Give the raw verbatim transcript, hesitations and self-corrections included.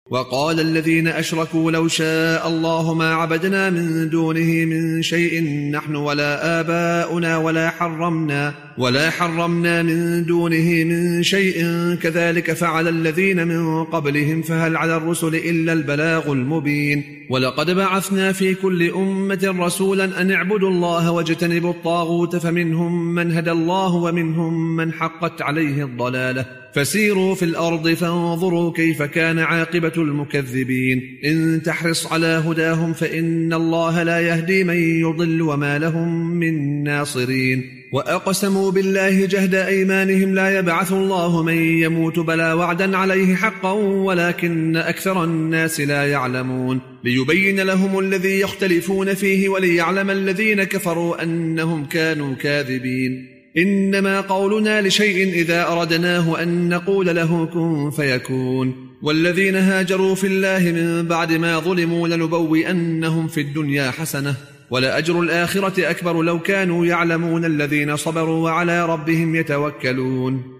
وقال الذين أشركوا لو شاء الله ما عبدنا من دونه من شيء نحن ولا آباؤنا ولا حرمنا ولا حرمنا من دونه من شيء كذلك فعل الذين من قبلهم فهل على الرسل إلا البلاغ المبين ولقد بعثنا في كل أمة رسولا أن اعبدوا الله واجتنبوا الطاغوت فمنهم من هدى الله ومنهم من حقت عليه الضلالة فسيروا في الأرض فانظروا كيف كان عاقبة المكذبين إن تحرص على هداهم فإن الله لا يهدي من يضل وما لهم من ناصرين وأقسموا بالله جهد أيمانهم لا يبعث الله من يموت بلى وعدا عليه حقا ولكن أكثر الناس لا يعلمون ليبين لهم الذي يختلفون فيه وليعلم الذين كفروا أنهم كانوا كاذبين إنما قولنا لشيء إذا أردناه أن نقول له كن فيكون والذين هاجروا في الله من بعد ما ظلموا لنبوئنهم في الدنيا حسنة ولأجر الآخرة أكبر لو كانوا يعلمون الذين صبروا وعلى ربهم يتوكلون